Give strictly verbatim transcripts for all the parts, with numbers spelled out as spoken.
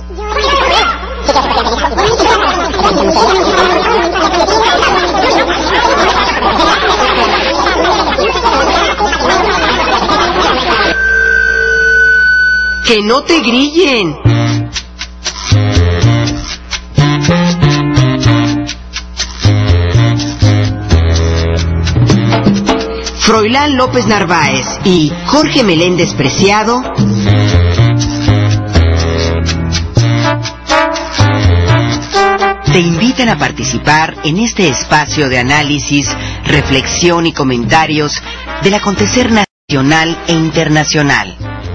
¡Que no te grillen! Froilán López Narváez y Jorge Meléndez Preciado te invitan a participar en este espacio de análisis, reflexión y comentarios del acontecer nacional e internacional.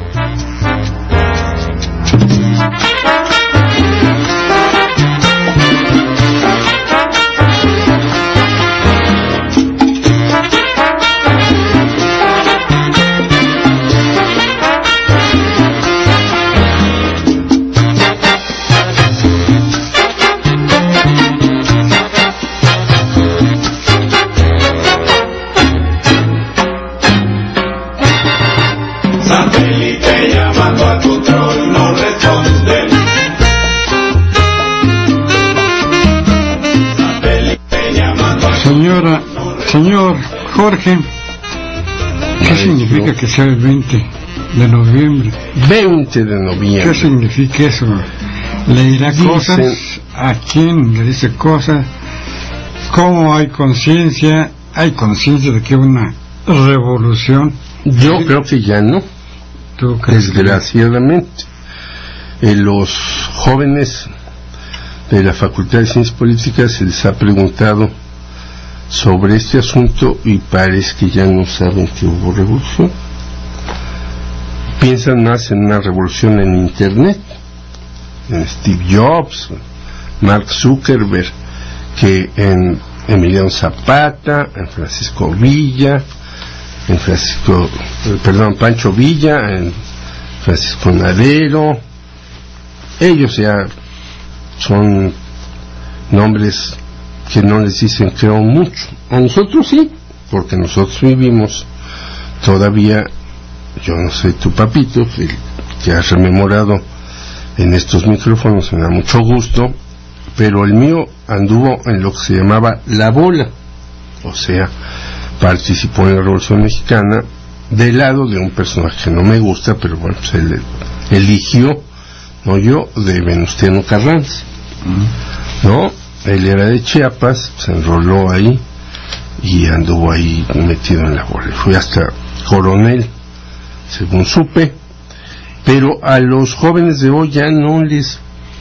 Señora, señor Jorge, ¿qué Ay, significa no. que sea el veinte de noviembre? veinte de noviembre. ¿Qué significa eso? ¿Le dirá Dicen, cosas? ¿A quién le dice cosas? ¿Cómo hay conciencia? ¿Hay conciencia de que hay una revolución? Yo ¿Sí? creo que ya no. ¿Tú crees? Desgraciadamente. Eh, los jóvenes de la Facultad de Ciencias Políticas se les ha preguntado sobre este asunto y parece que ya no saben que hubo revolución. Piensan más en una revolución en Internet, en Steve Jobs, Mark Zuckerberg, que en Emiliano Zapata, en Francisco Villa, en Francisco, perdón, Pancho Villa, en Francisco Nadero. Ellos ya son nombres que no les dicen creo mucho. A nosotros sí, porque nosotros vivimos todavía, yo no sé tu papito, que, que has rememorado en estos micrófonos, me da mucho gusto, pero el mío anduvo en lo que se llamaba la bola, o sea, participó en la Revolución Mexicana del lado de un personaje que no me gusta, pero bueno, pues él eligió, no yo, de Venustiano Carranza, mm. ¿no? Él era de Chiapas, se enroló ahí y anduvo ahí metido en la bola. Fue hasta coronel, según supe, pero a los jóvenes de hoy ya no les,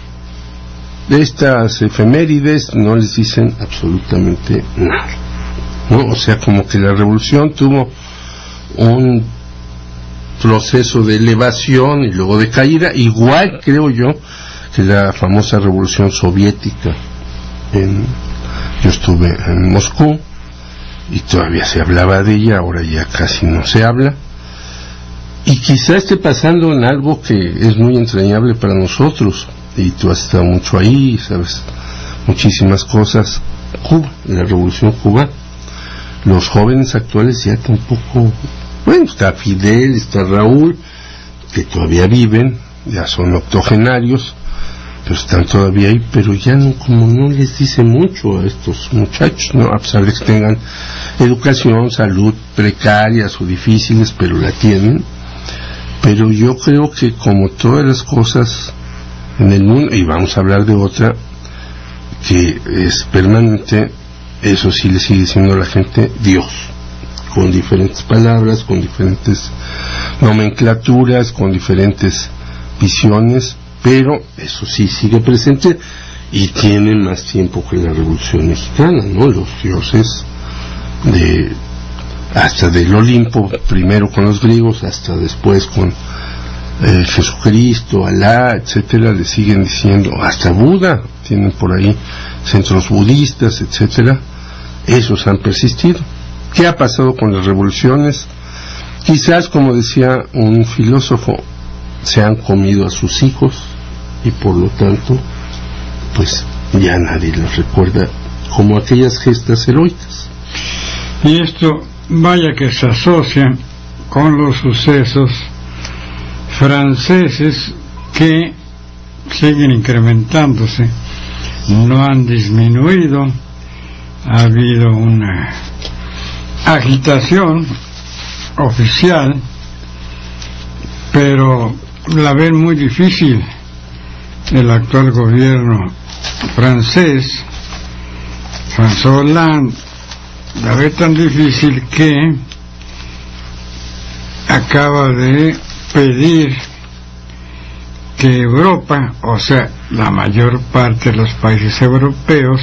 de estas efemérides, no les dicen absolutamente nada, ¿no? O sea, como que la revolución tuvo un proceso de elevación y luego de caída, igual creo yo que la famosa revolución soviética. En, yo estuve en Moscú y todavía se hablaba de ella, ahora ya casi no se habla, y quizá esté pasando en algo que es muy entrañable para nosotros, y tú has estado mucho ahí, sabes muchísimas cosas. Cuba, la revolución cubana, los jóvenes actuales ya tampoco, bueno, está Fidel, está Raúl, que todavía viven, ya son octogenarios, pero están todavía ahí, pero ya no, como no les dice mucho a estos muchachos, ¿no? A pesar de que tengan educación, salud precarias o difíciles, pero la tienen. Pero yo creo que como todas las cosas en el mundo, y vamos a hablar de otra que es permanente, eso sí le sigue diciendo a la gente Dios, con diferentes palabras, con diferentes nomenclaturas, con diferentes visiones, pero eso sí sigue presente y tiene más tiempo que la Revolución Mexicana, ¿no? Los dioses de hasta del Olimpo, primero con los griegos, hasta después con eh, Jesucristo, Alá, etcétera, le siguen diciendo, hasta Buda, tienen por ahí centros budistas, etcétera, esos han persistido. ¿Qué ha pasado con las revoluciones? Quizás, como decía un filósofo, se han comido a sus hijos y por lo tanto pues ya nadie los recuerda como aquellas gestas heroicas. Y esto vaya que se asocia con los sucesos franceses que siguen incrementándose, no han disminuido. Ha habido una agitación oficial, pero la ven muy difícil el actual gobierno francés, François Hollande, la ve tan difícil que acaba de pedir que Europa, o sea, la mayor parte de los países europeos,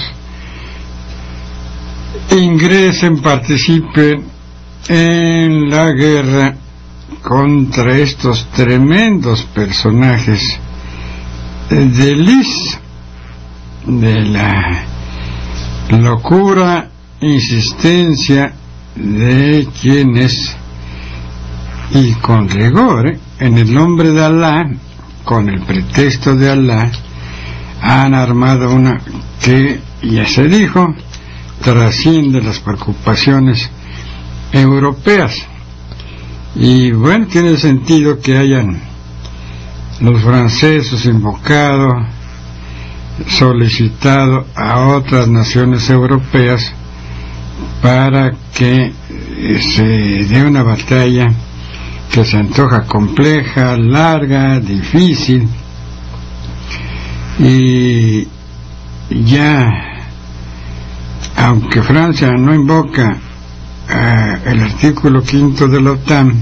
ingresen, participen en la guerra contra estos tremendos personajes del I S, de la locura, insistencia de quienes, y con rigor, ¿eh? en el nombre de Alá, con el pretexto de Alá, han armado una que, ya se dijo, trasciende las preocupaciones europeas. Y bueno, tiene sentido que hayan los franceses invocado, solicitado a otras naciones europeas para que se dé una batalla que se antoja compleja, larga, difícil, y ya, aunque Francia no invoca uh, el artículo quinto de la OTAN,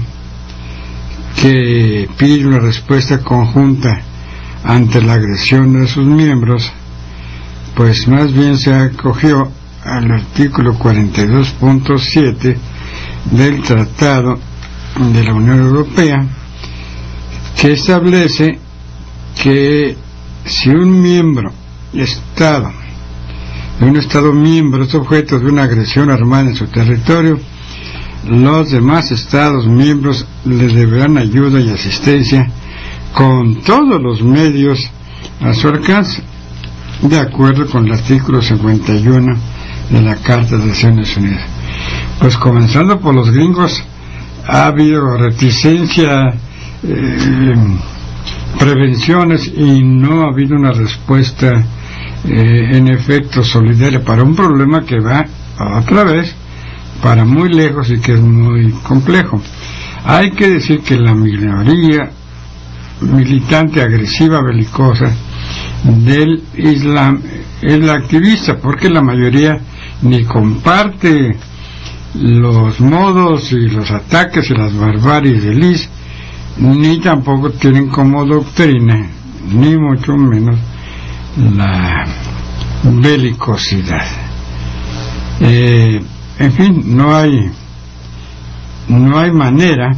que pide una respuesta conjunta ante la agresión de sus miembros, pues más bien se acogió al artículo cuarenta y dos punto siete del Tratado de la Unión Europea, que establece que si un miembro Estado de un Estado miembro es objeto de una agresión armada en su territorio, los demás Estados miembros le deberán ayuda y asistencia con todos los medios a su alcance, de acuerdo con el artículo cincuenta y uno de la Carta de Naciones Unidas. Pues comenzando por los gringos, ha habido reticencia, eh, prevenciones, y no ha habido una respuesta eh, en efecto solidaria para un problema que va otra vez para muy lejos y que es muy complejo. Hay que decir que la minoría militante, agresiva, belicosa del Islam es la activista, porque la mayoría ni comparte los modos y los ataques y las barbaries del I S, ni tampoco tienen como doctrina, ni mucho menos la belicosidad. Eh, en fin, no hay no hay manera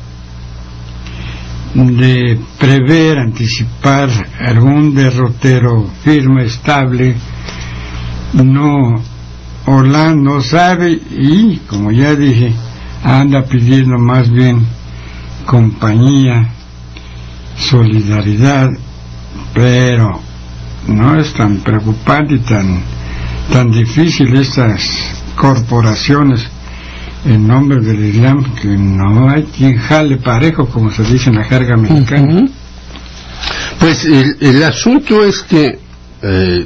de prever, anticipar algún derrotero firme, estable. No, Hollande no sabe, y como ya dije, anda pidiendo más bien compañía, solidaridad, pero no es tan preocupante y tan tan difícil estas corporaciones en nombre del Islam, que no hay quien jale parejo, como se dice en la jerga mexicana. Uh-huh. Pues el, el asunto es que eh,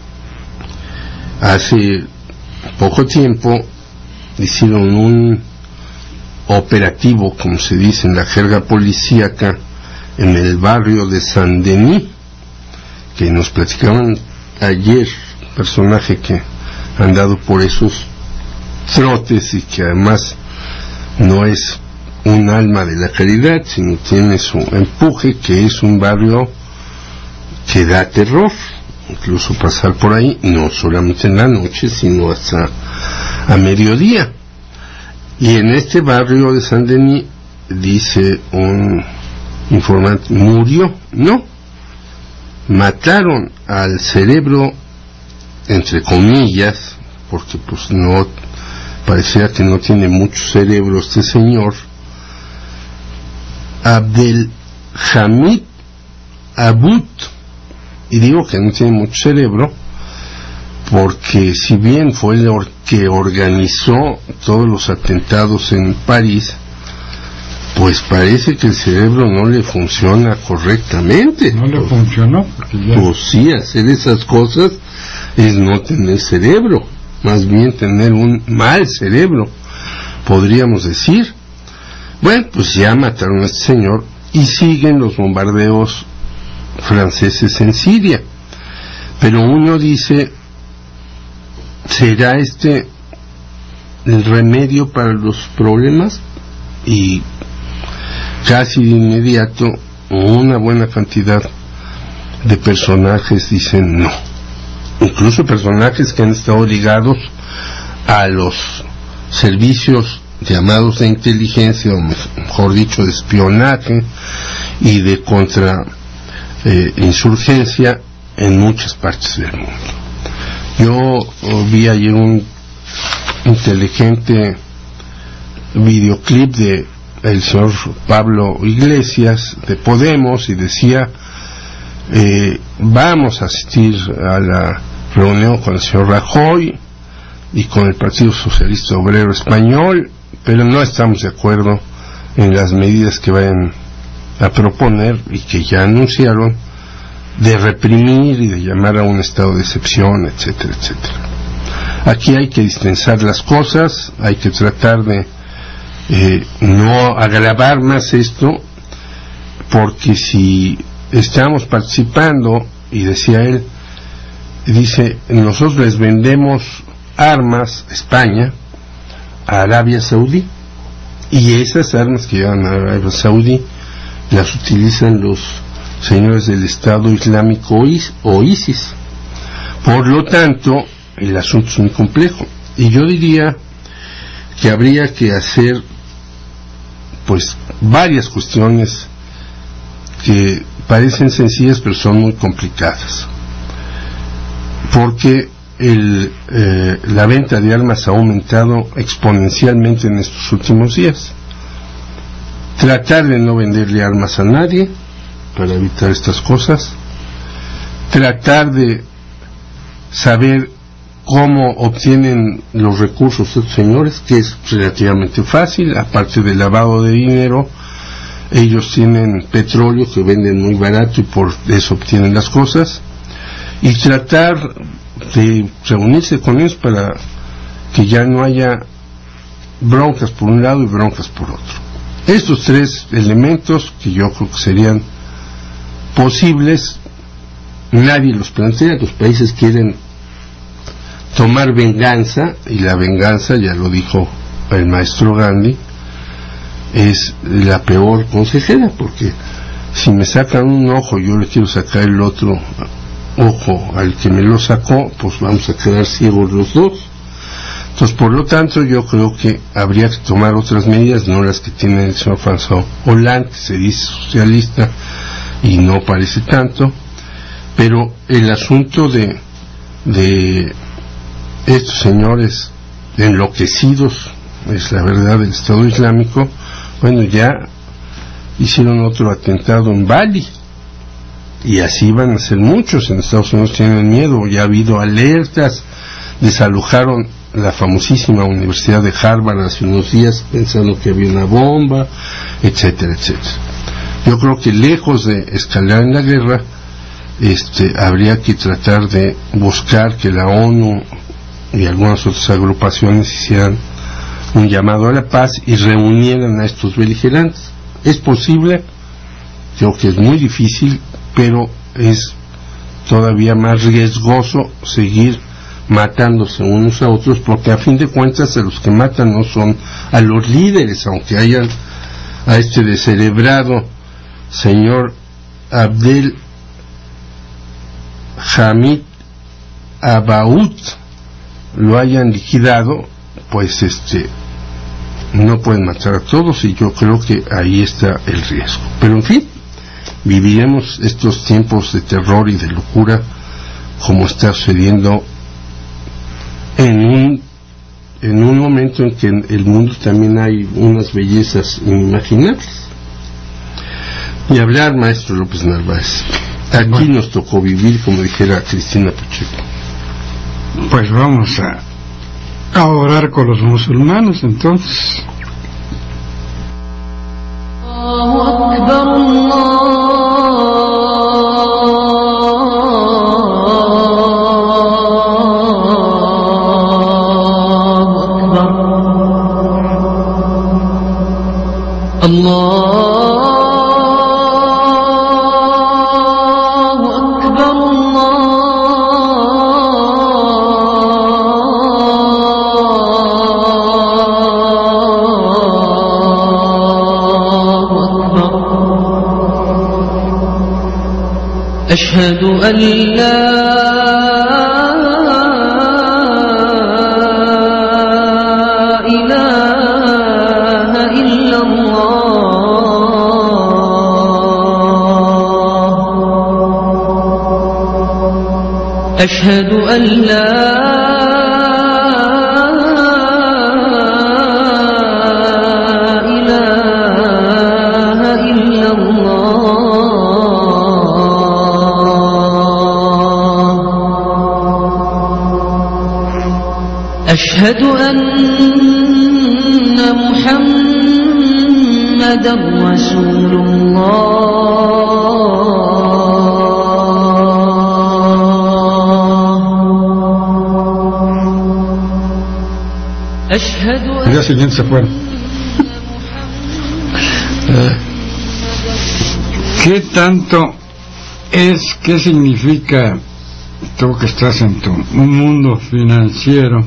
hace poco tiempo hicieron un operativo, como se dice en la jerga policíaca, en el barrio de Saint-Denis, que nos platicaban ayer, personaje que ha andado por esos trotes y que además no es un alma de la caridad, sino tiene su empuje, que es un barrio que da terror, incluso pasar por ahí, no solamente en la noche, sino hasta a mediodía. Y en este barrio de Saint-Denis, dice un informante, murió, no, mataron al cerebro, entre comillas, porque pues no, parecía que no tiene mucho cerebro este señor, Abdelhamid Aboud. Y digo que no tiene mucho cerebro porque si bien fue el que organizó todos los atentados en París, pues parece que el cerebro no le funciona correctamente. No le pues, funcionó. Ya... Pues sí, hacer esas cosas es no tener cerebro, más bien tener un mal cerebro, podríamos decir. Bueno, pues ya mataron a este señor y siguen los bombardeos franceses en Siria. Pero uno dice, ¿será este el remedio para los problemas? Y casi de inmediato una buena cantidad de personajes dicen no. Incluso personajes que han estado ligados a los servicios llamados de inteligencia, o mejor dicho de espionaje y de contra eh, insurgencia en muchas partes del mundo. Yo vi ayer un inteligente videoclip de el señor Pablo Iglesias de Podemos y decía eh, vamos a asistir a la reunión con el señor Rajoy y con el Partido Socialista Obrero Español, pero no estamos de acuerdo en las medidas que vayan a proponer y que ya anunciaron de reprimir y de llamar a un estado de excepción, etcétera, etcétera. Aquí hay que dispensar las cosas, hay que tratar de eh, no agravar más esto, porque si estamos participando, y decía él, dice, nosotros les vendemos armas, España, a Arabia Saudí, y esas armas que llevan a Arabia Saudí las utilizan los señores del Estado Islámico o ISIS. Por lo tanto, el asunto es muy complejo, y yo diría que habría que hacer pues varias cuestiones que parecen sencillas pero son muy complicadas, porque el, eh, la venta de armas ha aumentado exponencialmente en estos últimos días. Tratar de no venderle armas a nadie para evitar estas cosas, tratar de saber cómo obtienen los recursos estos señores, que es relativamente fácil, aparte del lavado de dinero. Ellos tienen petróleo que venden muy barato y por eso obtienen las cosas, y tratar de reunirse con ellos para que ya no haya broncas por un lado y broncas por otro. Estos tres elementos que yo creo que serían posibles, nadie los plantea. Los países quieren tomar venganza, y la venganza, ya lo dijo el maestro Gandhi, es la peor consejera, porque si me sacan un ojo y yo le quiero sacar el otro ojo al que me lo sacó, pues vamos a quedar ciegos los dos. Entonces, por lo tanto, yo creo que habría que tomar otras medidas, no las que tiene el señor François Hollande, que se dice socialista y no parece tanto, pero el asunto de de estos señores enloquecidos, es la verdad, del Estado Islámico. Bueno, ya hicieron otro atentado en Bali, y así van a ser muchos. En Estados Unidos tienen miedo, ya ha habido alertas, desalojaron la famosísima Universidad de Harvard hace unos días pensando que había una bomba, etcétera, etcétera. Yo creo que lejos de escalar en la guerra, este, habría que tratar de buscar que la ONU y algunas otras agrupaciones hicieran un llamado a la paz y reunieran a estos beligerantes. Es posible, creo que es muy difícil, pero es todavía más riesgoso seguir matándose unos a otros, porque a fin de cuentas a los que matan no son a los líderes, aunque hayan a este descerebrado señor Abdel Hamid Abaoud lo hayan liquidado, pues este no pueden matar a todos, y yo creo que ahí está el riesgo. Pero en fin, viviremos estos tiempos de terror y de locura como está sucediendo en un en un momento en que en el mundo también hay unas bellezas inimaginables. Y hablar, maestro López Narváez, aquí bueno, nos tocó vivir, como dijera Cristina Pacheco. Pues vamos a, a orar con los musulmanes entonces. أشهد أن لا إله إلا الله أشهد أن لا أشهد أن محمدا رسول الله أشهد أن Ya siguiente se fueron. ¿Qué tanto es, qué significa, tú que estás en tu mundo financiero,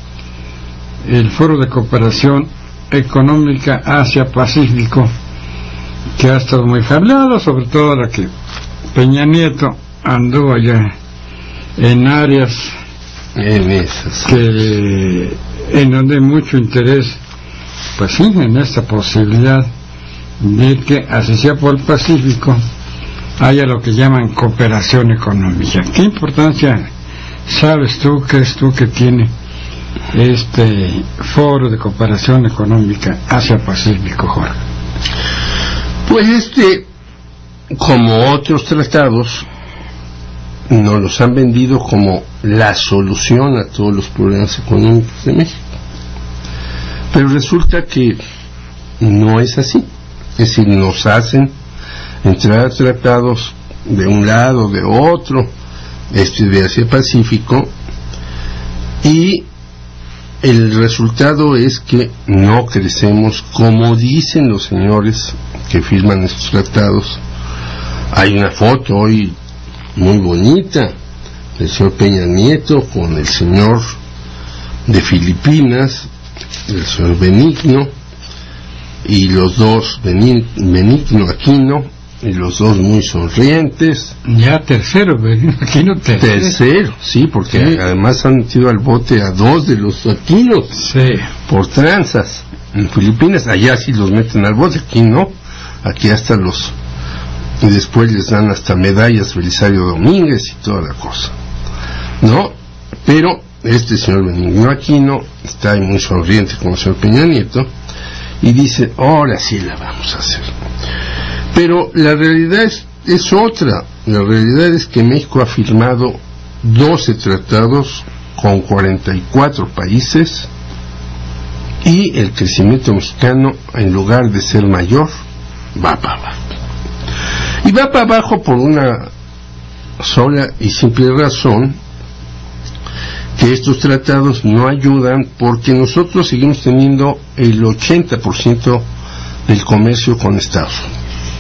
el Foro de Cooperación Económica Asia-Pacífico, que ha estado muy hablado, sobre todo ahora que Peña Nieto anduvo allá en áreas en esas que en donde hay mucho interés, pues sí, en esta posibilidad de que, así sea por el Pacífico, haya lo que llaman cooperación económica. ¿Qué importancia sabes tú, crees tú, que tiene este Foro de Cooperación Económica Asia-Pacífico, Jorge? Pues este, como otros tratados, nos los han vendido como la solución a todos los problemas económicos de México. Pero resulta que no es así. Es decir, nos hacen entrar a tratados de un lado, de otro, este de Asia-Pacífico, y el resultado es que no crecemos como dicen los señores que firman estos tratados. Hay una foto hoy muy bonita del señor Peña Nieto con el señor de Filipinas, el señor Benigno, y los dos, Benigno Aquino, y los dos muy sonrientes. Ya tercero, Aquino tercero. Tercero, sí, porque sí, además han metido al bote a dos de los Aquinos, sí, por tranzas en Filipinas. Allá sí los meten al bote, aquí no, aquí hasta los, y después les dan hasta medallas Belisario Domínguez y toda la cosa, ¿no? Pero este señor Benigno Aquino está ahí muy sonriente con el señor Peña Nieto y dice, ahora sí la vamos a hacer. Pero la realidad es, es otra. La realidad es que México ha firmado doce tratados con cuarenta y cuatro países, y el crecimiento mexicano, en lugar de ser mayor, va para abajo. Y va para abajo por una sola y simple razón, que estos tratados no ayudan, porque nosotros seguimos teniendo el ochenta por ciento del comercio con Estados Unidos,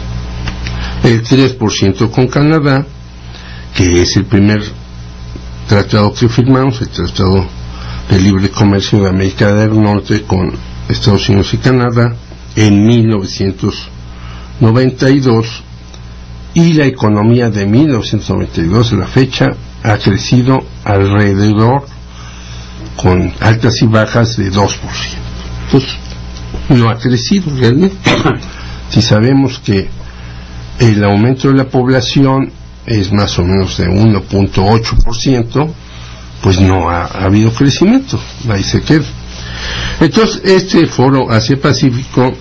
el tres por ciento con Canadá, que es el primer tratado que firmamos, el Tratado de Libre Comercio de América del Norte con Estados Unidos y Canadá, en mil novecientos noventa y dos, y la economía de mil novecientos noventa y dos a la fecha ha crecido alrededor, con altas y bajas, de dos por ciento. Entonces no ha crecido realmente. Si sabemos que el aumento de la población es más o menos de uno punto ocho por ciento, pues no ha, ha habido crecimiento, ahí se queda. Entonces este foro Asia-Pacífico,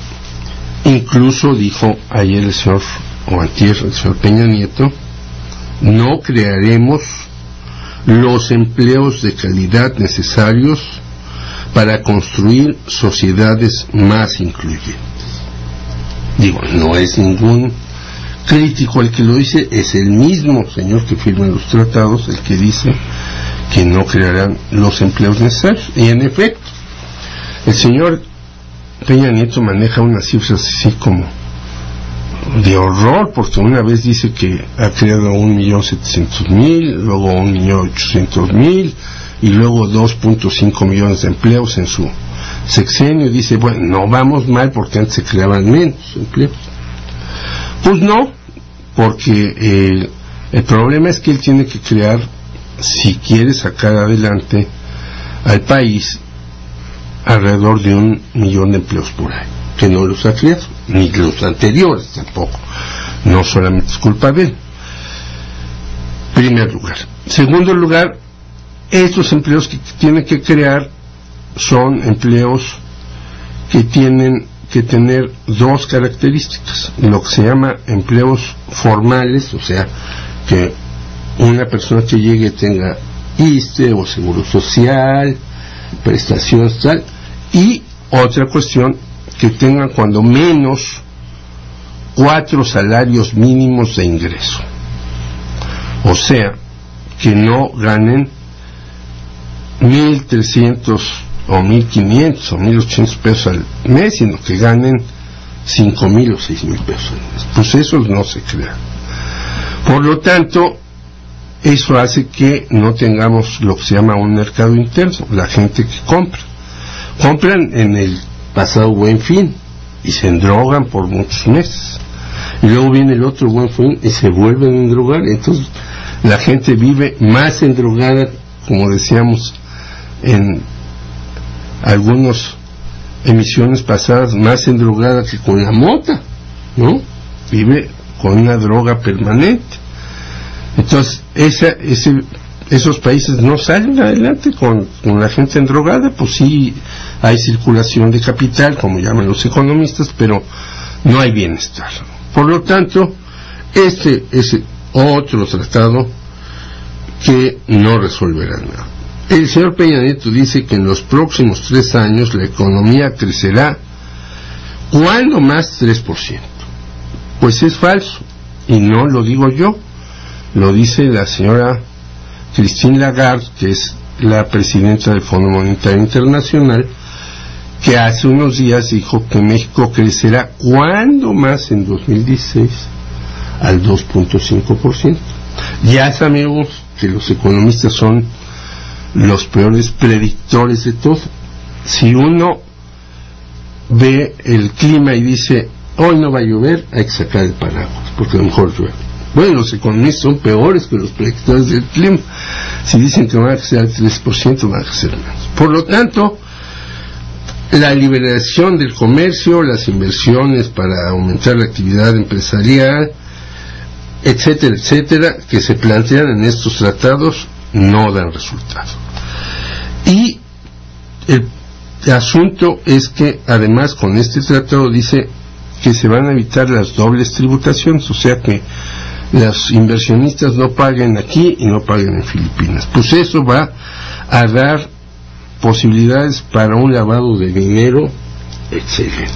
incluso dijo ayer el señor, o antier el señor Peña Nieto, no crearemos los empleos de calidad necesarios para construir sociedades más incluyentes. Digo, no es ningún crítico el que lo dice, es el mismo señor que firma los tratados el que dice que no crearán los empleos necesarios. Y en efecto, el señor Peña Nieto maneja unas cifras así como de horror, porque una vez dice que ha creado un millón setecientos mil, luego un millón ochocientos mil y luego dos punto cinco millones de empleos en su sexenio, y dice, bueno, no vamos mal porque antes se creaban menos empleos. Pues no, porque eh, el problema es que él tiene que crear, si quiere sacar adelante al país, alrededor de un millón de empleos por año, que no los ha creado, ni los anteriores tampoco. No solamente es culpa de él. Primer lugar. Segundo lugar, estos empleos que tiene que crear son empleos que tienen que tener dos características: lo que se llama empleos formales, o sea, que una persona que llegue tenga I S S S T E o seguro social, prestaciones tal, y otra cuestión, que tengan cuando menos cuatro salarios mínimos de ingreso, o sea, que no ganen mil trescientos o mil quinientos o mil ochocientos pesos al mes, sino que ganen cinco mil o seis mil pesos al mes. Pues esos no se crean. Por lo tanto, eso hace que no tengamos lo que se llama un mercado interno, la gente que compra. Compran en el pasado Buen Fin y se endrogan por muchos meses. Y luego viene el otro Buen Fin y se vuelven a endrogar. Entonces la gente vive más endrogada, como decíamos en algunas emisiones pasadas, más endrogada que con la mota, ¿no? Vive con una droga permanente. Entonces esa, ese, esos países no salen adelante con, con la gente endrogada. Pues sí hay circulación de capital, como llaman los economistas, pero no hay bienestar. Por lo tanto, este es otro tratado que no resolverá nada. El señor Peña Nieto dice que en los próximos tres años la economía crecerá cuando más tres por ciento. Pues es falso, y no lo digo yo, lo dice la señora Christine Lagarde, que es la presidenta del Fondo Monetario Internacional, que hace unos días dijo que México crecerá cuando más en dos mil dieciséis al dos punto cinco por ciento. Ya sabemos que los economistas son los peores predictores de todo. Si uno ve el clima y dice, hoy no va a llover, hay que sacar el paraguas, porque a lo mejor llueve. Bueno, los economistas son peores que los predictores del clima. Si dicen que van a crecer al tres por ciento, van a crecer menos. Por lo tanto, la liberación del comercio, las inversiones para aumentar la actividad empresarial, etcétera, etcétera, que se plantean en estos tratados, no dan resultado. Y el asunto es que además con este tratado dice que se van a evitar las dobles tributaciones, o sea que los inversionistas no paguen aquí y no paguen en Filipinas. Pues eso va a dar posibilidades para un lavado de dinero excelente.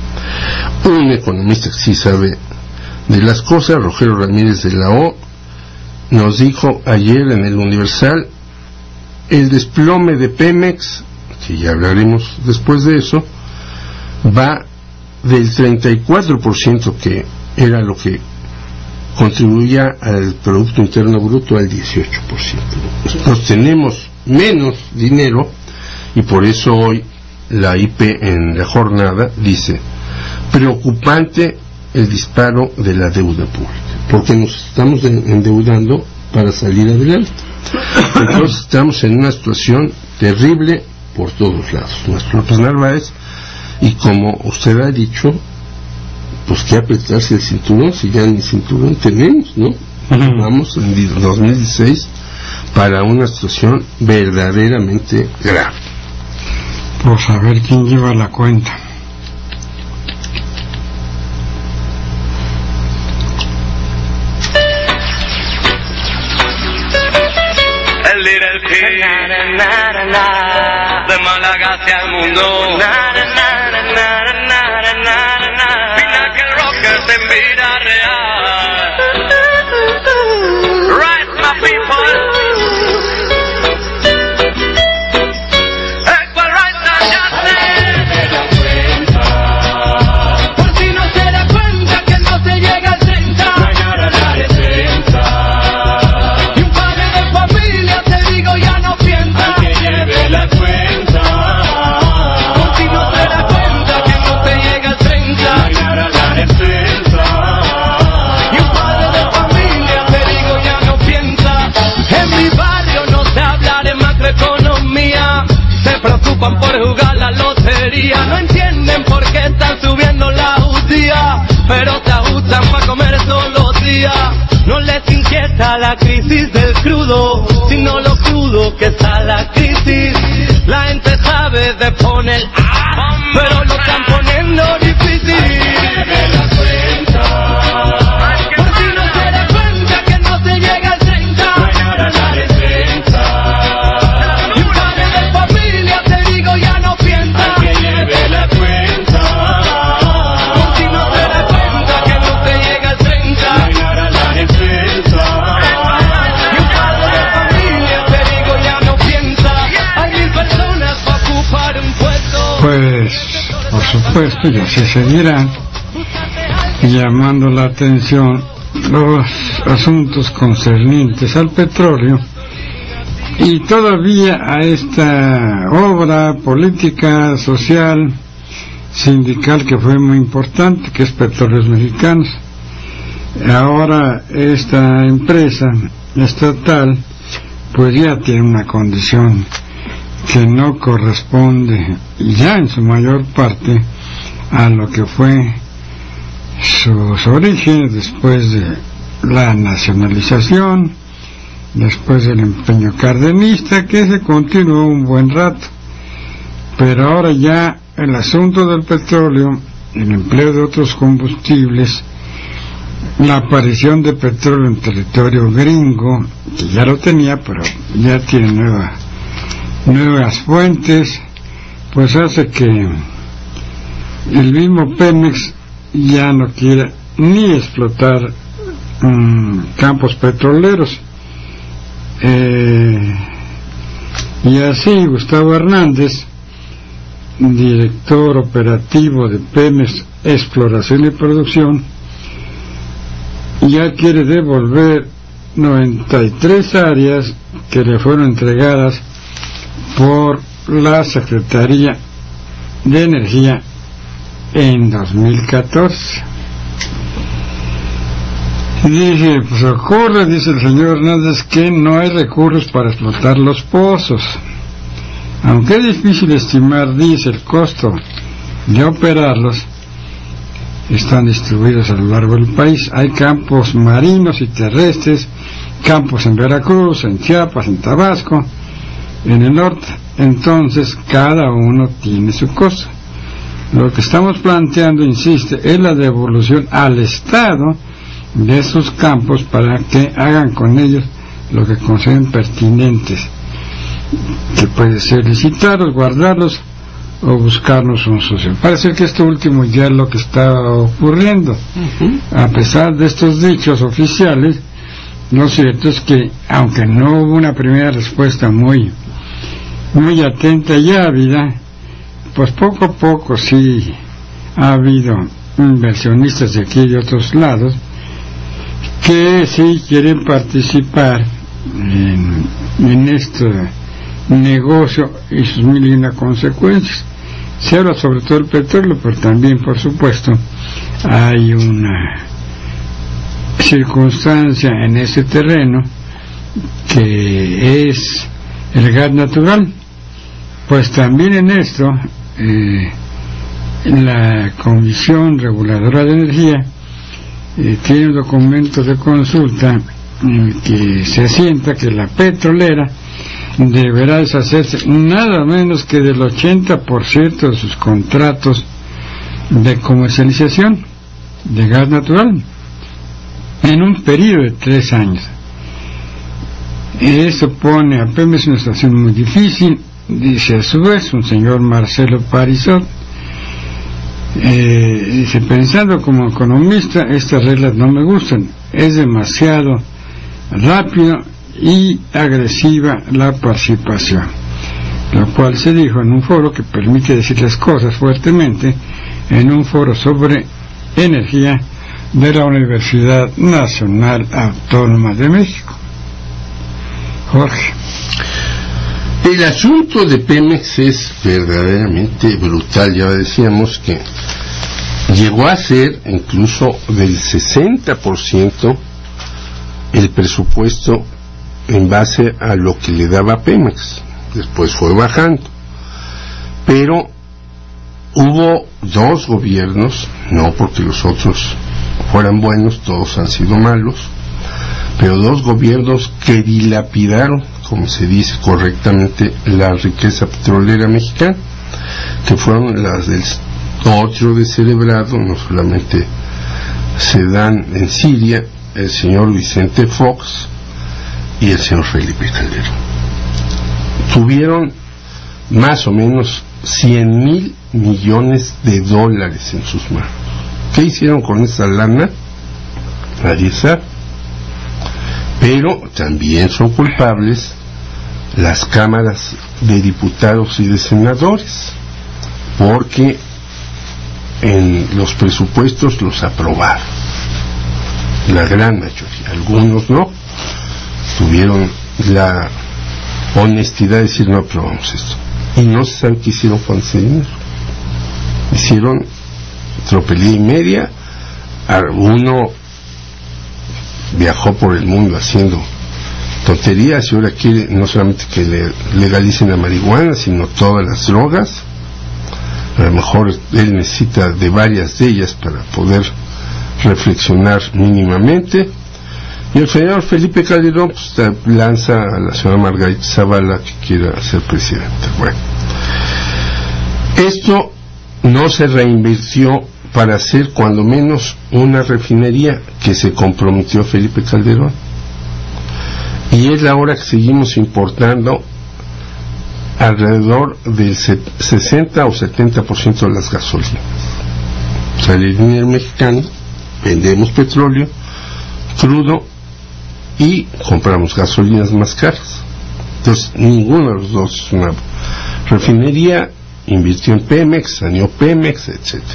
Un economista que sí sabe de las cosas, Rogelio Ramírez de la O, nos dijo ayer en el Universal: el desplome de Pemex, que ya hablaremos después de eso, va del treinta y cuatro por ciento, que era lo que contribuía al Producto Interno Bruto, al dieciocho por ciento. Nosotros tenemos menos dinero, y por eso hoy la I P en la jornada dice: preocupante el disparo de la deuda pública, porque nos estamos endeudando para salir adelante. Entonces estamos en una situación terrible por todos lados. Nuestro López Narváez, y como usted ha dicho, pues que apretarse el cinturón, si ya ni cinturón tenemos, ¿no? Uh-huh. Vamos en dos mil dieciséis para una situación verdaderamente grave. Pues a ver quién lleva la cuenta. El Little Pig, de Málaga hacia el mundo. Pinacle en vida real. Right, my people. Equal rights and justice. Por si no se da cuenta que no se llega al treinta. Ganar a la defensa. Y un padre de familia, te digo, ya no piensa. Que lleve la cuenta. Por si no se da cuenta que no se llega al treinta. Ganar a la defensa. Y un padre de familia, te digo, ya no piensa. En mi barrio no se habla de macroeconomía. Se preocupan por jugar la lotería. No entienden por qué están subiendo la judía, pero se ajustan para comer todos los días. No les inquieta la crisis del crudo, sino lo crudo que está la crisis. La gente sabe de poner ah, pero lo están poniendo difícil. Por si no se da cuenta que no se llega al treinta. Ganar a la defensa. Y un padre de familia, te digo, ya no piensa. Que lleve la cuenta. Por si no se da cuenta que no se llega al treinta. Ganar a la defensa. Y un padre de familia, te digo, ya no piensa. Hay mil personas para ocupar un puesto. Pues, por supuesto, y así seguirá llamando la atención los asuntos concernientes al petróleo y todavía a esta obra política, social, sindical que fue muy importante, que es Petróleos Mexicanos. Ahora esta empresa estatal pues ya tiene una condición que no corresponde ya en su mayor parte a lo que fue sus orígenes después de la nacionalización, después del empeño cardenista, que se continuó un buen rato. Pero ahora ya el asunto del petróleo, el empleo de otros combustibles, la aparición de petróleo en territorio gringo, que ya lo tenía, pero ya tiene nueva, nuevas fuentes, pues hace que el mismo Pemex ya no quiere ni explotar um, campos petroleros. Eh, y así Gustavo Hernández, director operativo de Pemex Exploración y Producción, ya quiere devolver noventa y tres áreas que le fueron entregadas por la Secretaría de Energía en dos mil catorce. Dice, pues ocurre, dice el señor Hernández, que no hay recursos para explotar los pozos. Aunque es difícil estimar, dice, el costo de operarlos, están distribuidos a lo largo del país. Hay campos marinos y terrestres, campos en Veracruz, en Chiapas, en Tabasco, en el norte. Entonces, cada uno tiene su costo. Lo que estamos planteando, insiste, es la devolución al Estado de esos campos para que hagan con ellos lo que consideren pertinentes, que puede ser licitarlos, guardarlos o buscarnos un socio. Parece que esto último ya es lo que está ocurriendo. Uh-huh. A pesar de estos dichos oficiales, lo cierto es que, aunque no hubo una primera respuesta muy muy atenta y ávida, pues poco a poco sí ha habido inversionistas de aquí y de otros lados que sí quieren participar en, en este negocio y sus mil y una consecuencias. Se habla sobre todo del petróleo, pero también, por supuesto, hay una circunstancia en ese terreno que es el gas natural. Pues también en esto eh, la Comisión Reguladora de Energía eh, tiene un documento de consulta en el que se asienta que la petrolera deberá deshacerse nada menos que del ochenta por ciento de sus contratos de comercialización de gas natural en un periodo de tres años. Eso pone a Pemex en una situación muy difícil, dice a su vez un señor Marcelo Parisot, Eh, dice, pensando como economista, estas reglas no me gustan, es demasiado rápido y agresiva la participación, lo cual se dijo en un foro que permite decir las cosas fuertemente, en un foro sobre energía de la Universidad Nacional Autónoma de México. Jorge. El asunto de Pemex es verdaderamente brutal. Ya decíamos que llegó a ser incluso del sesenta por ciento el presupuesto en base a lo que le daba Pemex. Después fue bajando, pero hubo dos gobiernos, no porque los otros fueran buenos, todos han sido malos, pero dos gobiernos que dilapidaron, como se dice correctamente, la riqueza petrolera mexicana, que fueron las del otro descerebrado, no solamente se dan en Siria, el señor Vicente Fox y el señor Felipe Calderón. Tuvieron más o menos cien mil millones de dólares en sus manos. ¿Qué hicieron con esa lana? Nadie sabe. Pero también son culpables las cámaras de diputados y de senadores, porque en los presupuestos los aprobaron la gran mayoría, algunos no tuvieron la honestidad de decir no aprobamos esto, y no se sabe qué hicieron con ese dinero. Hicieron tropelía y media. Uno viajó por el mundo haciendo tonterías y ahora quiere no solamente que le legalicen la marihuana, sino todas las drogas. A lo mejor él necesita de varias de ellas para poder reflexionar mínimamente. Y el señor Felipe Calderón pues, lanza a la señora Margarita Zavala que quiera ser presidenta. Bueno, esto no se reinvirtió para hacer cuando menos una refinería que se comprometió Felipe Calderón, y es la hora que seguimos importando alrededor del sesenta o setenta por ciento de las gasolinas. Sale el dinero mexicano, vendemos petróleo crudo y compramos gasolinas más caras. Entonces ninguno de los dos es una refinería. Invirtió en Pemex, saneó Pemex, etcétera.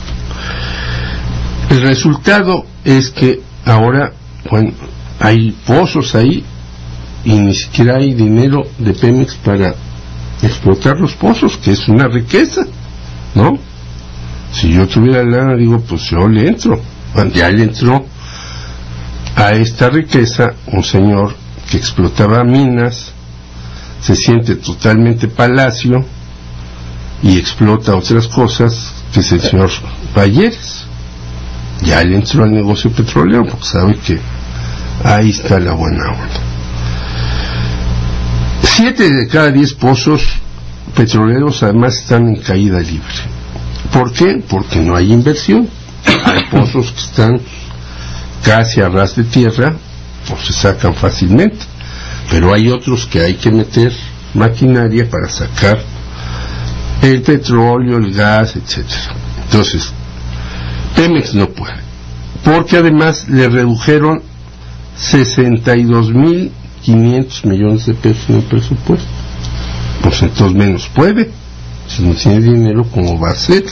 El resultado es que ahora, bueno, hay pozos ahí y ni siquiera hay dinero de Pemex para explotar los pozos, que es una riqueza, ¿no? Si yo tuviera lana, digo, pues yo le entro. Bueno, ya le entró a esta riqueza un señor que explotaba minas, se siente totalmente palacio y explota otras cosas, que es el señor Balleres. Ya le entró al negocio petrolero porque sabe que ahí está la buena onda. Siete de cada diez pozos petroleros además están en caída libre. ¿Por qué? Porque no hay inversión. Hay pozos que están casi a ras de tierra o se sacan fácilmente, pero hay otros que hay que meter maquinaria para sacar el petróleo, el gas, etcétera. Entonces, Pemex no puede, porque además le redujeron sesenta y dos mil quinientos millones de pesos en el presupuesto. Pues entonces menos puede. Si no tiene dinero, ¿cómo va a ser?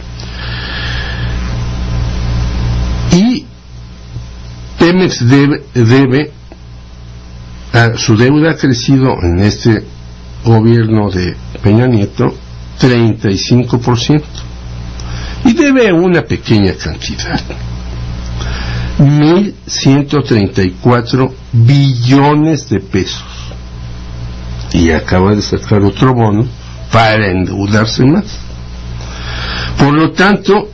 Y Pemex debe, debe a, su deuda ha crecido en este gobierno de Peña Nieto treinta y cinco por ciento, y debe una pequeña cantidad, mil ciento treinta y cuatro billones de pesos, y acaba de sacar otro bono para endeudarse más. Por lo tanto,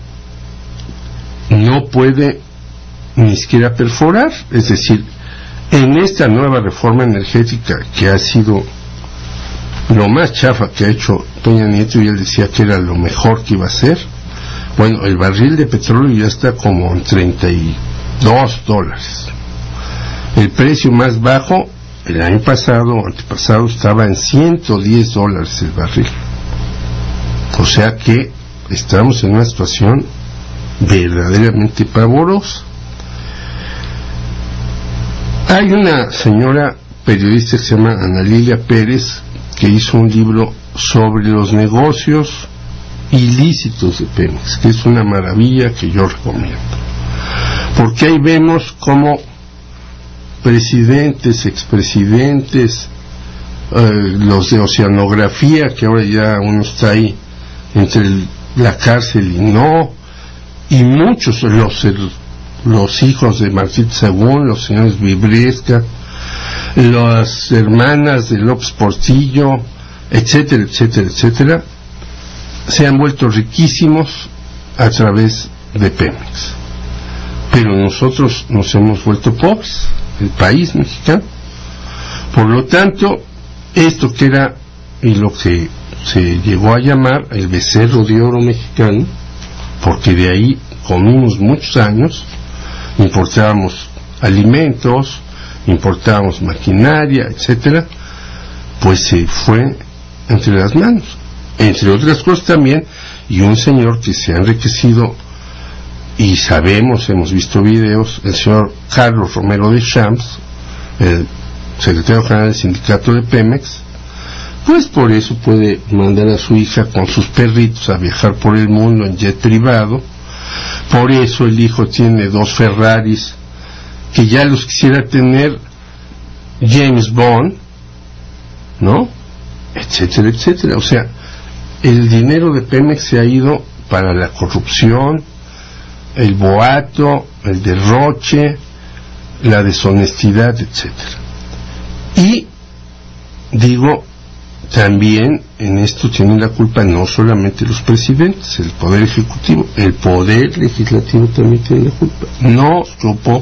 no puede ni siquiera perforar. Es decir, en esta nueva reforma energética, que ha sido lo más chafa que ha hecho Peña Nieto, y él decía que era lo mejor que iba a hacer, bueno, el barril de petróleo ya está como en treinta y dos dólares. El precio más bajo el año pasado o antepasado estaba en ciento diez dólares el barril. O sea que estamos en una situación verdaderamente pavorosa. Hay una señora periodista que se llama Ana Lilia Pérez, que hizo un libro sobre los negocios ilícitos de Pemex, que es una maravilla que yo recomiendo, porque ahí vemos cómo presidentes, expresidentes, eh, los de oceanografía, que ahora ya uno está ahí entre el, la cárcel y no, y muchos, los, el, los hijos de Martín Sagún, los señores Vibresca, las hermanas de López Portillo, etcétera, etcétera, etcétera, se han vuelto riquísimos a través de Pemex. Pero nosotros nos hemos vuelto pobres, el país mexicano. Por lo tanto, esto que era, y lo que se llegó a llamar el becerro de oro mexicano, porque de ahí comimos muchos años, importábamos alimentos, importábamos maquinaria, etcétera, pues se fue entre las manos, entre otras cosas también, y un señor que se ha enriquecido, y sabemos, hemos visto videos, el señor Carlos Romero de Champs, el secretario general del sindicato de Pemex, pues por eso puede mandar a su hija con sus perritos a viajar por el mundo en jet privado, por eso el hijo tiene dos Ferraris, que ya los quisiera tener James Bond, ¿no? Etcétera, etcétera. O sea, el dinero de Pemex se ha ido para la corrupción, el boato, el derroche, la deshonestidad, etcétera. Y digo, también en esto tienen la culpa no solamente los presidentes, el poder ejecutivo, el poder legislativo también tiene la culpa. No supo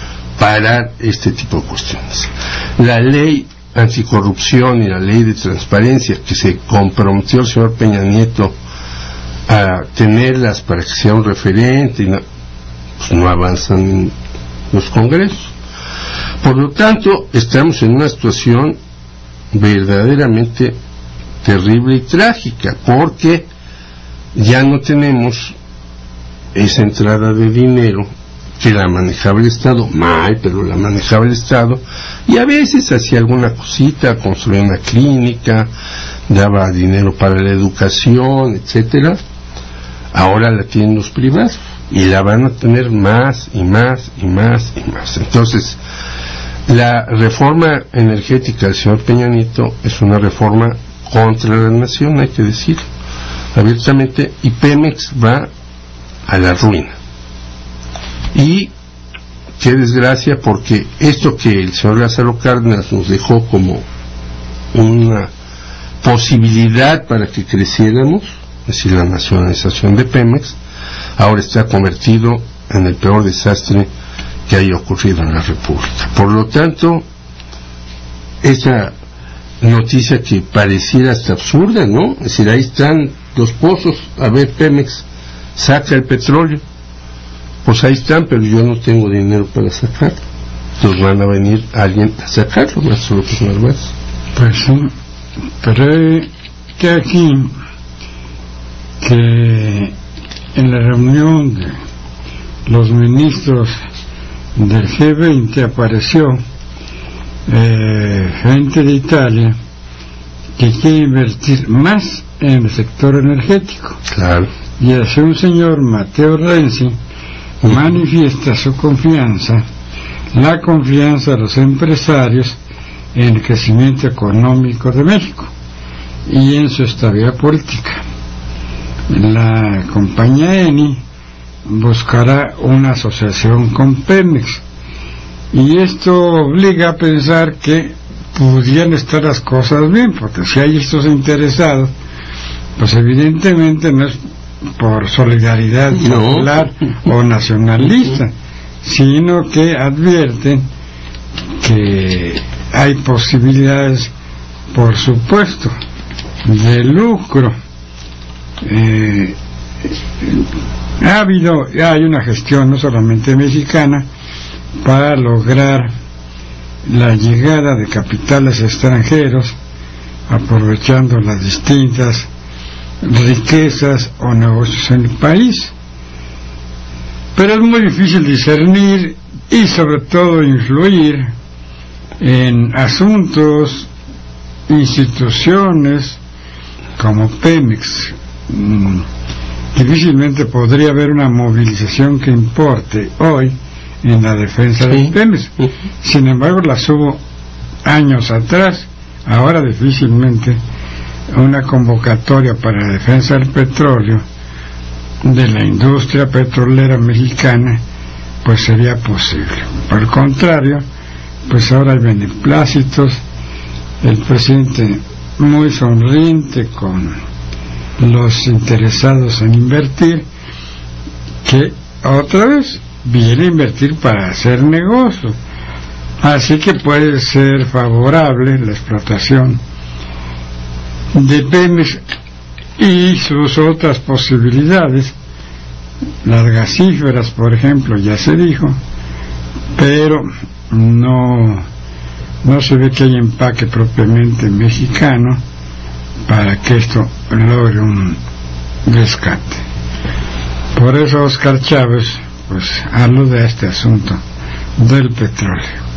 parar este tipo de cuestiones. La ley anticorrupción y la ley de transparencia que se comprometió el señor Peña Nieto a tenerlas para que sea un referente, y no, pues no avanzan en los congresos. Por lo tanto, estamos en una situación verdaderamente terrible y trágica, porque ya no tenemos esa entrada de dinero que la manejaba el Estado, mal, pero la manejaba el Estado, y a veces hacía alguna cosita, construía una clínica, daba dinero para la educación, etcétera. Ahora la tienen los privados, y la van a tener más, y más, y más, y más. Entonces, la reforma energética del señor Peña Nieto es una reforma contra la nación, hay que decirlo abiertamente, y Pemex va a la ruina. Y qué desgracia, porque esto que el señor Lázaro Cárdenas nos dejó como una posibilidad para que creciéramos, es decir, la nacionalización de Pemex, ahora está convertido en el peor desastre que haya ocurrido en la República. Por lo tanto, esa noticia que pareciera hasta absurda, ¿no? Es decir, ahí están los pozos, a ver, Pemex saca el petróleo, pues ahí están, pero yo no tengo dinero para sacarlo. Entonces van a venir alguien a sacarlo, más López Narváez. Pues sí, pero hay que aquí que en la reunión de los ministros del G veinte apareció eh, gente de Italia que quiere invertir más en el sector energético. Claro. Y así un señor, Matteo Renzi, manifiesta su confianza, la confianza de los empresarios en el crecimiento económico de México y en su estabilidad política. La compañía Eni buscará una asociación con Pemex, y esto obliga a pensar que pudieran estar las cosas bien, porque si hay estos interesados, pues evidentemente no es por solidaridad popular no. o nacionalista, sino que advierten que hay posibilidades, por supuesto, de lucro. Eh, ha habido, hay una gestión no solamente mexicana para lograr la llegada de capitales extranjeros, aprovechando las distintas riquezas o negocios en el país. Pero es muy difícil discernir y sobre todo influir en asuntos, instituciones como Pemex. Mm, difícilmente podría haber una movilización que importe hoy en la defensa sí. de Pemex. Sin embargo, las hubo años atrás. Ahora difícilmente una convocatoria para la defensa del petróleo de la industria petrolera mexicana pues sería posible. Por el contrario, pues ahora hay beneplácitos, el presidente muy sonriente con los interesados en invertir, que otra vez viene a invertir para hacer negocio, así que puede ser favorable la explotación de Pemex y sus otras posibilidades. Las gasíferas, por ejemplo, ya se dijo, pero no no se ve que haya empaque propiamente mexicano para que esto logre un rescate. Por eso Óscar Chávez pues alude a este asunto del petróleo.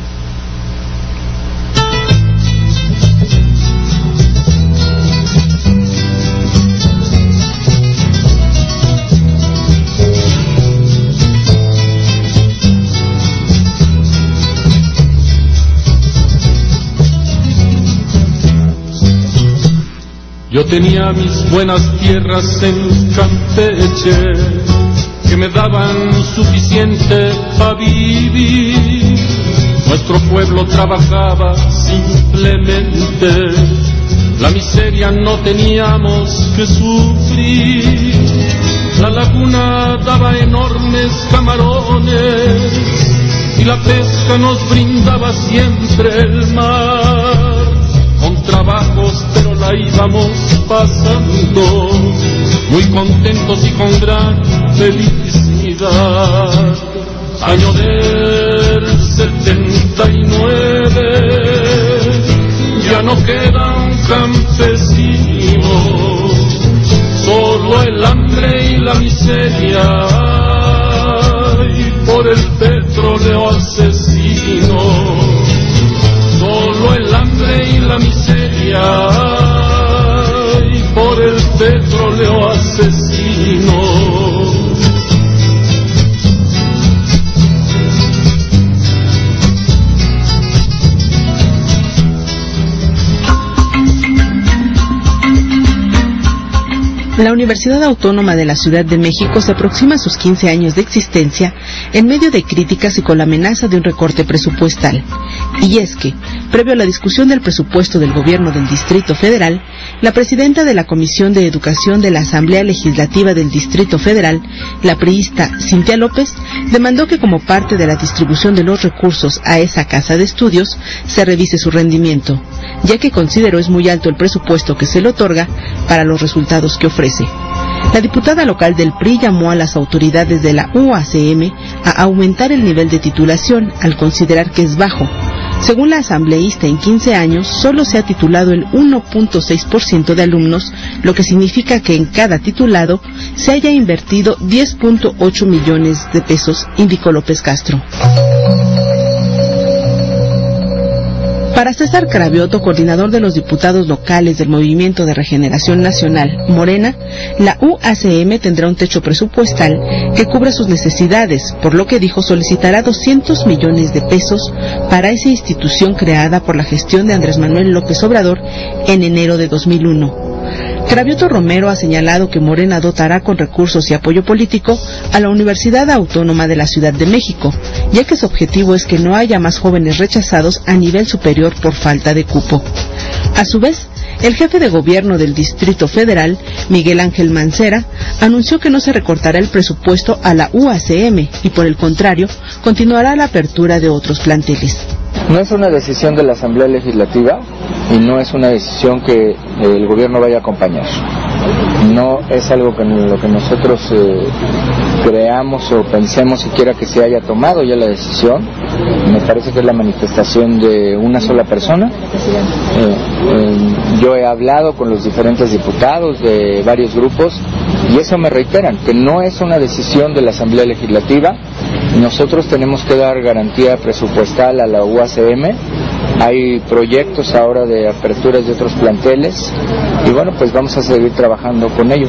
Yo tenía mis buenas tierras en Campeche, que me daban suficiente para vivir. Nuestro pueblo trabajaba simplemente, la miseria no teníamos que sufrir. La laguna daba enormes camarones y la pesca nos brindaba siempre el mar. Con trabajos pero la íbamos pasando, muy contentos y con gran felicidad. Año del setenta y nueve, ya no quedan campesinos, solo el hambre y la miseria, y por el petróleo asesino. Solo el hambre y la miseria, y por el petróleo asesino. La Universidad Autónoma de la Ciudad de México se aproxima a sus quince años de existencia en medio de críticas y con la amenaza de un recorte presupuestal. Y es que, previo a la discusión del presupuesto del gobierno del Distrito Federal, la presidenta de la Comisión de Educación de la Asamblea Legislativa del Distrito Federal, la priista Cintia López, demandó que como parte de la distribución de los recursos a esa casa de estudios, se revise su rendimiento, ya que consideró es muy alto el presupuesto que se le otorga para los resultados que ofrece. La diputada local del P R I llamó a las autoridades de la U A C M a aumentar el nivel de titulación al considerar que es bajo. Según la asambleísta, en quince años solo se ha titulado el uno punto seis por ciento de alumnos, lo que significa que en cada titulado se haya invertido diez punto ocho millones de pesos, indicó López Castro. Para César Cravioto, coordinador de los diputados locales del Movimiento de Regeneración Nacional, Morena, la U A C M tendrá un techo presupuestal que cubra sus necesidades, por lo que dijo solicitará doscientos millones de pesos para esa institución creada por la gestión de Andrés Manuel López Obrador en enero de dos mil uno. Cravioto Romero ha señalado que Morena dotará con recursos y apoyo político a la Universidad Autónoma de la Ciudad de México, ya que su objetivo es que no haya más jóvenes rechazados a nivel superior por falta de cupo. A su vez, el jefe de gobierno del Distrito Federal, Miguel Ángel Mancera, anunció que no se recortará el presupuesto a la U A C M y, por el contrario, continuará la apertura de otros planteles. No es una decisión de la Asamblea Legislativa y no es una decisión que el gobierno vaya a acompañar. No es algo que lo que nosotros eh, creamos o pensemos siquiera que se haya tomado ya la decisión. Me parece que es la manifestación de una sola persona. Eh, eh, Yo he hablado con los diferentes diputados de varios grupos y eso me reiteran, que no es una decisión de la Asamblea Legislativa. Nosotros tenemos que dar garantía presupuestal a la U A C M. Hay proyectos ahora de aperturas de otros planteles y bueno, pues vamos a seguir trabajando con ello.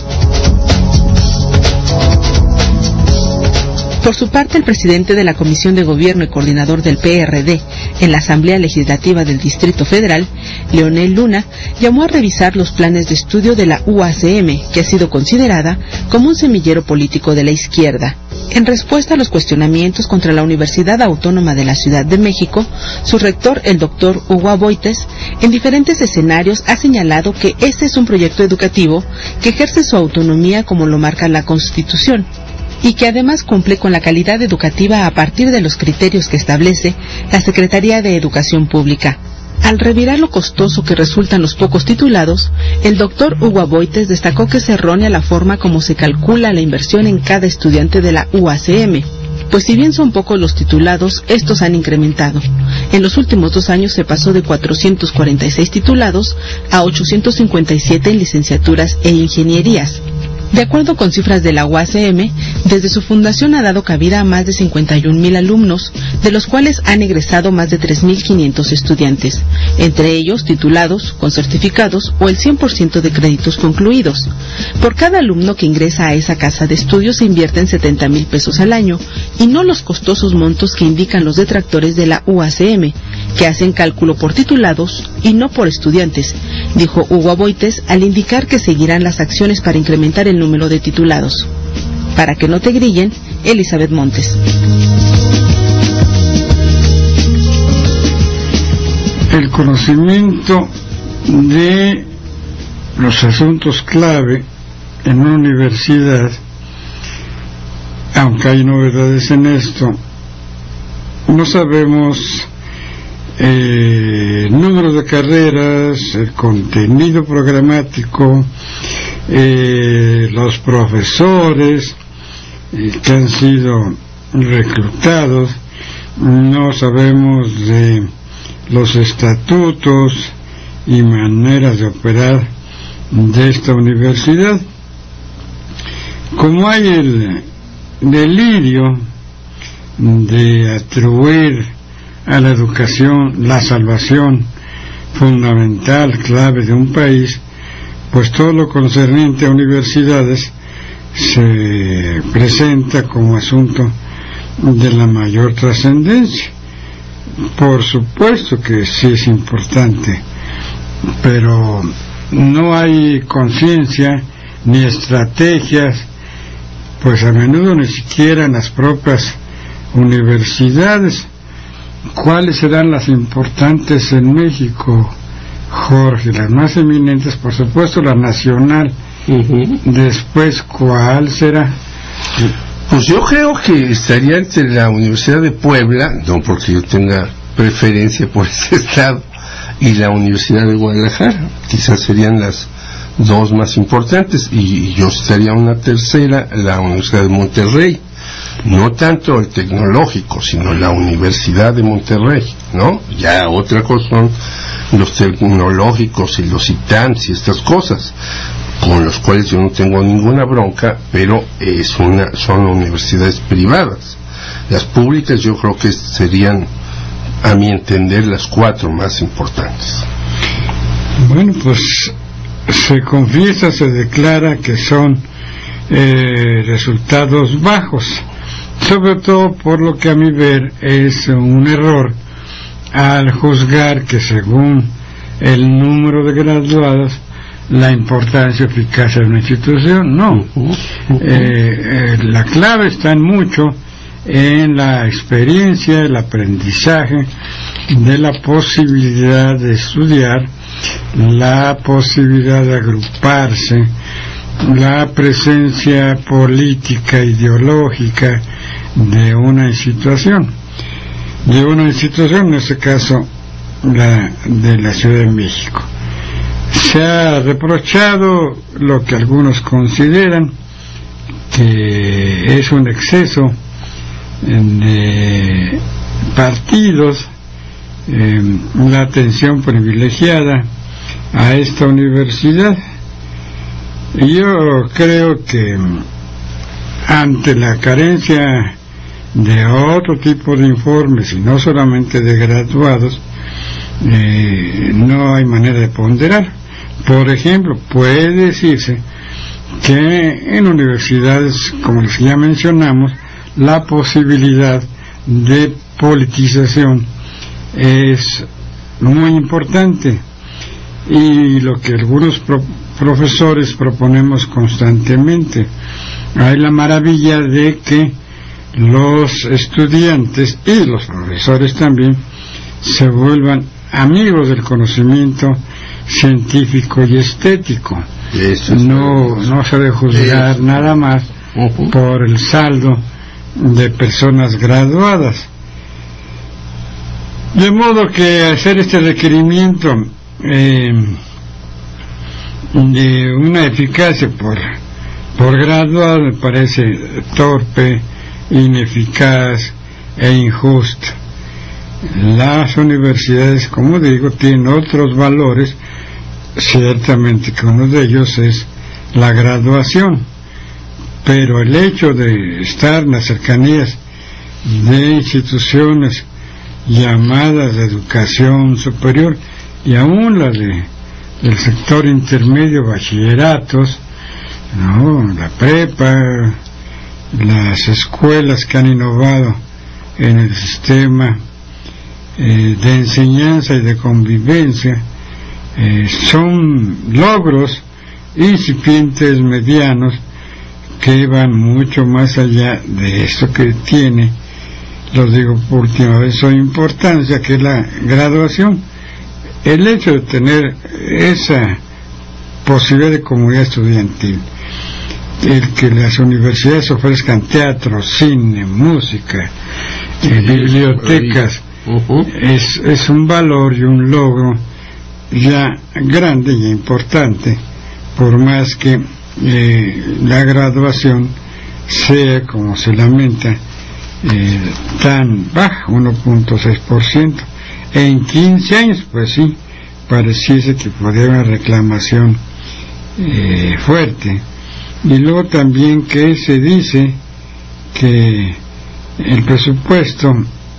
Por su parte, el presidente de la Comisión de Gobierno y coordinador del P R D en la Asamblea Legislativa del Distrito Federal, Leonel Luna, llamó a revisar los planes de estudio de la U A C M, que ha sido considerada como un semillero político de la izquierda. En respuesta a los cuestionamientos contra la Universidad Autónoma de la Ciudad de México, su rector, el doctor Hugo Aboites, en diferentes escenarios ha señalado que este es un proyecto educativo que ejerce su autonomía como lo marca la Constitución, y que además cumple con la calidad educativa a partir de los criterios que establece la Secretaría de Educación Pública. Al revirar lo costoso que resultan los pocos titulados, el doctor Hugo Aboites destacó que es errónea la forma como se calcula la inversión en cada estudiante de la U A C M, pues si bien son pocos los titulados, estos han incrementado. En los últimos dos años se pasó de cuatrocientos cuarenta y seis titulados a ochocientos cincuenta y siete en licenciaturas e ingenierías. De acuerdo con cifras de la U A C M, desde su fundación ha dado cabida a más de cincuenta y un mil alumnos, de los cuales han egresado más de tres mil quinientos estudiantes, entre ellos titulados, con certificados o el cien por ciento de créditos concluidos. Por cada alumno que ingresa a esa casa de estudios se invierten setenta mil pesos al año, y no los costosos montos que indican los detractores de la U A C M, que hacen cálculo por titulados y no por estudiantes, dijo Hugo Aboites al indicar que seguirán las acciones para incrementar el número de titulados. Para que no te grillen, Elizabeth Montes. El conocimiento de los asuntos clave en una universidad, aunque hay novedades en esto, no sabemos eh, el número de carreras, el contenido programático, eh, los profesores eh, que han sido reclutados, no sabemos de los estatutos y maneras de operar de esta universidad. Como hay el delirio de atribuir a la educación la salvación fundamental, clave de un país, pues todo lo concerniente a universidades se presenta como asunto de la mayor trascendencia. Por supuesto que sí es importante, pero no hay conciencia ni estrategias, pues a menudo ni siquiera en las propias universidades. ¿Cuáles serán las importantes en México, Jorge? Las más eminentes, por supuesto, la nacional. Uh-huh. Después, ¿cuál será? Pues yo creo que estaría entre la Universidad de Puebla, no porque yo tenga preferencia por ese estado, y la Universidad de Guadalajara. Quizás serían las dos más importantes, y yo estaría una tercera, la Universidad de Monterrey. No tanto el tecnológico, sino la Universidad de Monterrey, ¿no? Ya otra cosa son los tecnológicos y los I T A M S y estas cosas, con los cuales yo no tengo ninguna bronca, pero es una, son universidades privadas. Las públicas yo creo que serían, a mi entender, las cuatro más importantes. Bueno, pues se confiesa, se declara que son eh, resultados bajos, sobre todo por lo que a mi ver es un error al juzgar que según el número de graduados la importancia o eficacia de una institución. No, uh-huh. Uh-huh. Eh, eh, la clave está en mucho en la experiencia, el aprendizaje, de la posibilidad de estudiar, la posibilidad de agruparse, la presencia política, ideológica de una institución, de una institución, en este caso la de la Ciudad de México. Se ha reprochado lo que algunos consideran que es un exceso de partidos, eh, la atención privilegiada a esta universidad. Y yo creo que ante la carencia de otro tipo de informes y no solamente de graduados, eh, no hay manera de ponderar. Por ejemplo, puede decirse que en universidades, como les ya mencionamos, la posibilidad de politización es muy importante, y lo que algunos pro profesores proponemos constantemente. Hay la maravilla de que los estudiantes y los profesores también se vuelvan amigos del conocimiento científico y estético. Eso es no, no se debe juzgar Eso. nada más uh-huh. por el saldo de personas graduadas. De modo que hacer este requerimiento eh, de una eficacia por, por graduado me parece torpe, ineficaz e injusto. Las universidades, como digo, tienen otros valores, ciertamente que uno de ellos es la graduación, pero el hecho de estar en las cercanías de instituciones llamadas de educación superior y aún las de, del sector intermedio, bachilleratos, no, la prepa, las escuelas que han innovado en el sistema eh, de enseñanza y de convivencia, eh, son logros incipientes, medianos, que van mucho más allá de esto que tiene, lo digo por última vez, su importancia, que es la graduación. El hecho de tener esa posibilidad de comunidad estudiantil, el que las universidades ofrezcan teatro, cine, música, eh, bibliotecas, uh-huh. es, es un valor y un logro ya grande y importante, por más que eh, la graduación sea, como se lamenta, eh, tan baja, uno punto seis por ciento. En quince años, pues sí, pareciese que podría haber una reclamación eh, fuerte. Y luego también que se dice que el presupuesto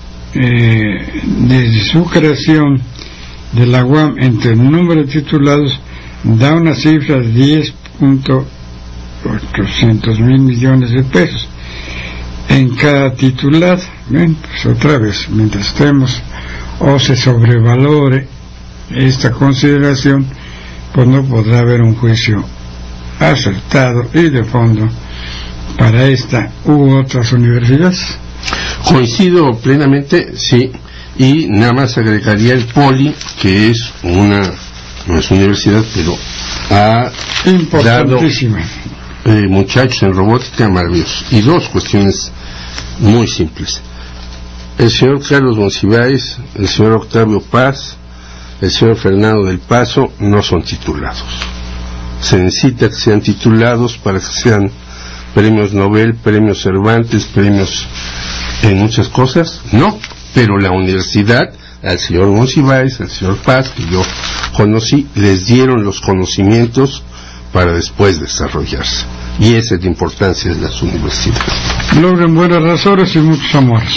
eh, desde su creación de la U A M entre el número de titulados da una cifra de diez punto ochocientos mil millones de pesos en cada titulado. Bien, pues otra vez, mientras estemos o se sobrevalore esta consideración, pues no podrá haber un juicio acertado y de fondo para esta u otras universidades. Coincido plenamente, sí, y nada más agregaría el Poli, que es una, no es universidad, pero ha dado eh, muchachos en robótica maravillosos. Y dos cuestiones muy simples. El señor Carlos Monsiváis, el señor Octavio Paz, el señor Fernando del Paso no son titulados. Se necesita que sean titulados para que sean premios Nobel, premios Cervantes, premios en muchas cosas, no, pero la universidad, al señor Monsiváis, al señor Paz, que yo conocí, les dieron los conocimientos para después desarrollarse, y esa es la importancia de las universidades. Logren buenas razones y muchos amores.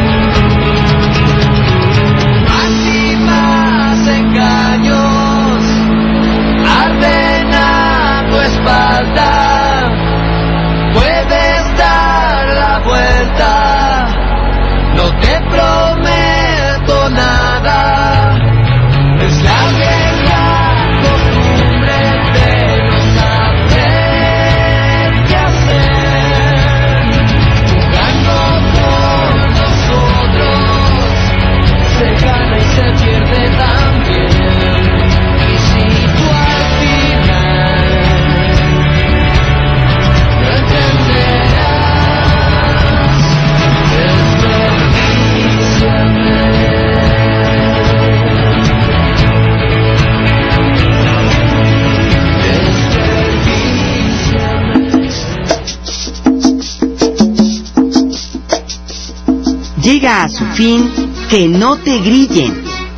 Así más engaños llega a su fin Que no te grillen.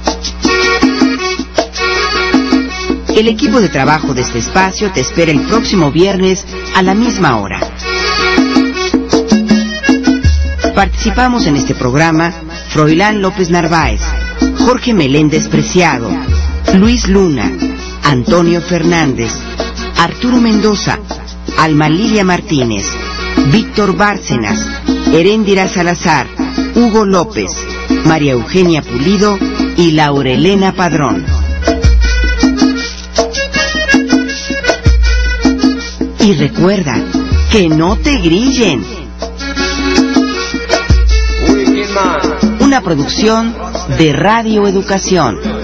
El equipo de trabajo de este espacio te espera el próximo viernes a la misma hora. Participamos en este programa Froilán López Narváez, Jorge Meléndez Preciado, Luis Luna, Antonio Fernández, Arturo Mendoza, Alma Lilia Martínez, Víctor Bárcenas, Heréndira Salazar, Hugo López, María Eugenia Pulido y Laurelena Padrón. Y recuerda, que no te grillen. Una producción de Radio Educación.